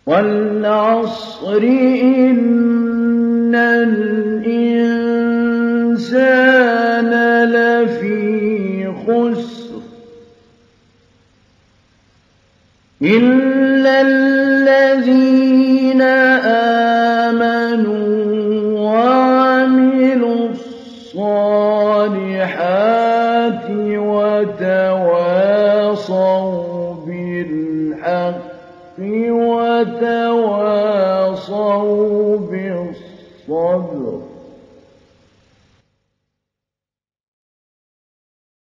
وَالْعَصْرِ إِنَّ الْإِنسَانَ لَفِي خُسْرٍ إِلَّا الَّذِينَ آمَنُوا وَعَمِلُوا الصَّالِحَاتِ وَتَوَاصَوْا بِالْحَقِّ وَتَوَاصَوْا بِالصَّبْرِ